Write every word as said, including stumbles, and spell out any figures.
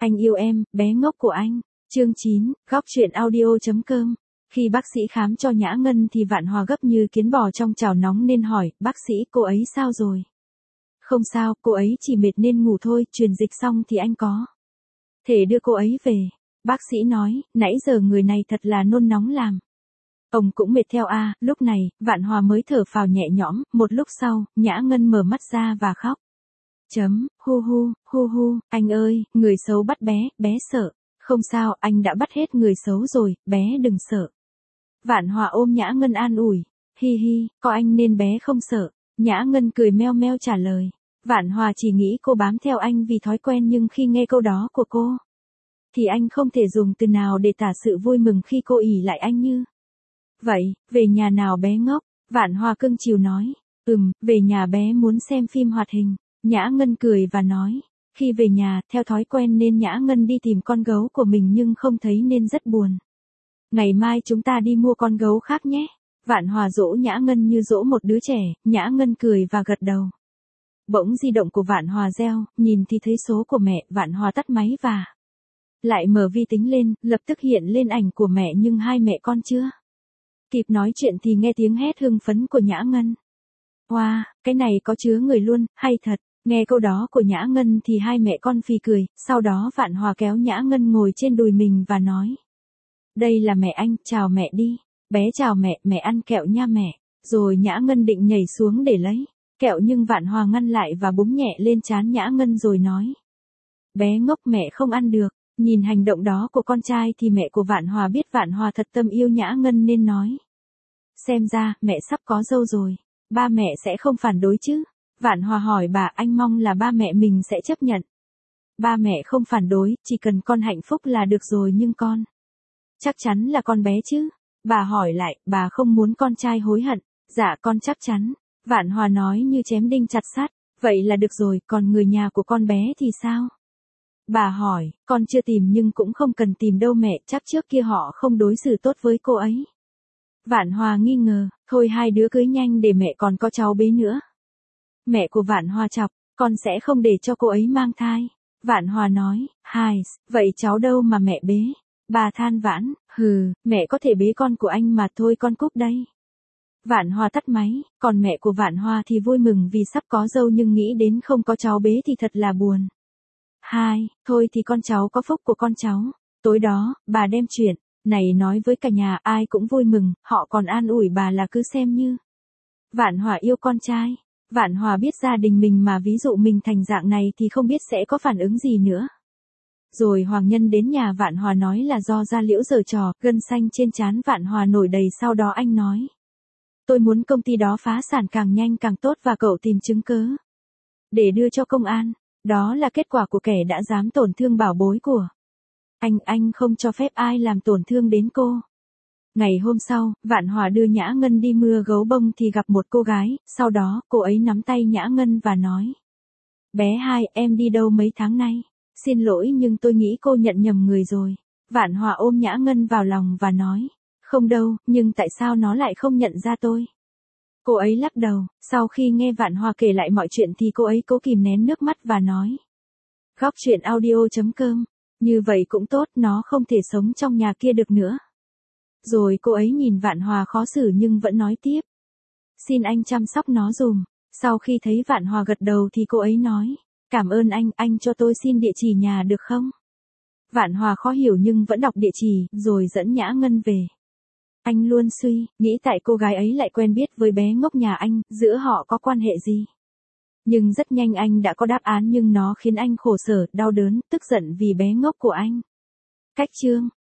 Anh yêu em, bé ngốc của anh. Chương chín, góc truyện audio.com. Khi bác sĩ khám cho Nhã Ngân thì Vạn Hòa gấp như kiến bò trong chảo nóng nên hỏi, bác sĩ, cô ấy sao rồi? Không sao, cô ấy chỉ mệt nên ngủ thôi, truyền dịch xong thì anh có thể đưa cô ấy về. Bác sĩ nói, nãy giờ người này thật là nôn nóng làm. Ông cũng mệt theo a. À, lúc này, Vạn Hòa mới thở phào nhẹ nhõm, một lúc sau, Nhã Ngân mở mắt ra và khóc. Chấm, hu hu, hu hu, anh ơi, người xấu bắt bé, bé sợ. Không sao, anh đã bắt hết người xấu rồi, bé đừng sợ. Vạn Hòa ôm Nhã Ngân an ủi. Hi hi, có anh nên bé không sợ. Nhã Ngân cười meo meo trả lời. Vạn Hòa chỉ nghĩ cô bám theo anh vì thói quen nhưng khi nghe câu đó của cô, thì anh không thể dùng từ nào để tả sự vui mừng khi cô ỷ lại anh như vậy. Về nhà nào bé ngốc, Vạn Hòa cưng chiều nói. Ừm, về nhà bé muốn xem phim hoạt hình. Nhã Ngân cười và nói. Khi về nhà, theo thói quen nên Nhã Ngân đi tìm con gấu của mình nhưng không thấy nên rất buồn. Ngày mai chúng ta đi mua con gấu khác nhé. Vạn Hòa dỗ Nhã Ngân như dỗ một đứa trẻ, Nhã Ngân cười và gật đầu. Bỗng di động của Vạn Hòa reo, nhìn thì thấy số của mẹ, Vạn Hòa tắt máy và lại mở vi tính lên, lập tức hiện lên ảnh của mẹ nhưng hai mẹ con chưa kịp nói chuyện thì nghe tiếng hét hưng phấn của Nhã Ngân. Wow, cái này có chứa người luôn, hay thật. Nghe câu đó của Nhã Ngân thì hai mẹ con phì cười, sau đó Vạn Hòa kéo Nhã Ngân ngồi trên đùi mình và nói. Đây là mẹ anh, chào mẹ đi. Bé chào mẹ, mẹ ăn kẹo nha mẹ. Rồi Nhã Ngân định nhảy xuống để lấy kẹo nhưng Vạn Hòa ngăn lại và búng nhẹ lên trán Nhã Ngân rồi nói. Bé ngốc, mẹ không ăn được. Nhìn hành động đó của con trai thì mẹ của Vạn Hòa biết Vạn Hòa thật tâm yêu Nhã Ngân nên nói. Xem ra, mẹ sắp có dâu rồi. Ba mẹ sẽ không phản đối chứ? Vạn Hòa hỏi bà, anh mong là ba mẹ mình sẽ chấp nhận. Ba mẹ không phản đối, chỉ cần con hạnh phúc là được rồi nhưng con chắc chắn là con bé chứ? Bà hỏi lại, bà không muốn con trai hối hận. Dạ con chắc chắn. Vạn Hòa nói như chém đinh chặt sắt. Vậy là được rồi, còn người nhà của con bé thì sao? Bà hỏi, con chưa tìm nhưng cũng không cần tìm đâu mẹ, chắc trước kia họ không đối xử tốt với cô ấy. Vạn Hòa nghi ngờ, thôi hai đứa cưới nhanh để mẹ còn có cháu bé nữa. Mẹ của Vạn Hòa chọc, con sẽ không để cho cô ấy mang thai. Vạn Hòa nói, hai, vậy cháu đâu mà mẹ bế? Bà than vãn, hừ, mẹ có thể bế con của anh mà thôi con cúp đây. Vạn Hòa tắt máy, còn mẹ của Vạn Hòa thì vui mừng vì sắp có dâu nhưng nghĩ đến không có cháu bế thì thật là buồn. Hai, thôi thì con cháu có phúc của con cháu. Tối đó, bà đem chuyện này nói với cả nhà, ai cũng vui mừng, họ còn an ủi bà là cứ xem như Vạn Hòa yêu con trai. Vạn Hòa biết gia đình mình mà ví dụ mình thành dạng này thì không biết sẽ có phản ứng gì nữa. Rồi Hoàng Nhân đến nhà Vạn Hòa nói là do Gia Liễu giở trò, gân xanh trên trán Vạn Hòa nổi đầy, sau đó anh nói. Tôi muốn công ty đó phá sản càng nhanh càng tốt và cậu tìm chứng cớ để đưa cho công an. Đó là kết quả của kẻ đã dám tổn thương bảo bối của anh, anh không cho phép ai làm tổn thương đến cô. Ngày hôm sau, Vạn Hòa đưa Nhã Ngân đi mưa gấu bông thì gặp một cô gái, sau đó cô ấy nắm tay Nhã Ngân và nói. Bé hai, em đi đâu mấy tháng nay? Xin lỗi nhưng tôi nghĩ cô nhận nhầm người rồi. Vạn Hòa ôm Nhã Ngân vào lòng và nói. Không đâu, nhưng tại sao nó lại không nhận ra tôi? Cô ấy lắc đầu, sau khi nghe Vạn Hòa kể lại mọi chuyện thì cô ấy cố kìm nén nước mắt và nói. Góc truyện audio.com. Như vậy cũng tốt, nó không thể sống trong nhà kia được nữa. Rồi cô ấy nhìn Vạn Hòa khó xử nhưng vẫn nói tiếp. Xin anh chăm sóc nó dùm. Sau khi thấy Vạn Hòa gật đầu thì cô ấy nói. Cảm ơn anh, anh cho tôi xin địa chỉ nhà được không? Vạn Hòa khó hiểu nhưng vẫn đọc địa chỉ, rồi dẫn Nhã Ngân về. Anh luôn suy, nghĩ tại cô gái ấy lại quen biết với bé ngốc nhà anh, giữa họ có quan hệ gì? Nhưng rất nhanh anh đã có đáp án nhưng nó khiến anh khổ sở, đau đớn, tức giận vì bé ngốc của anh. Cách chương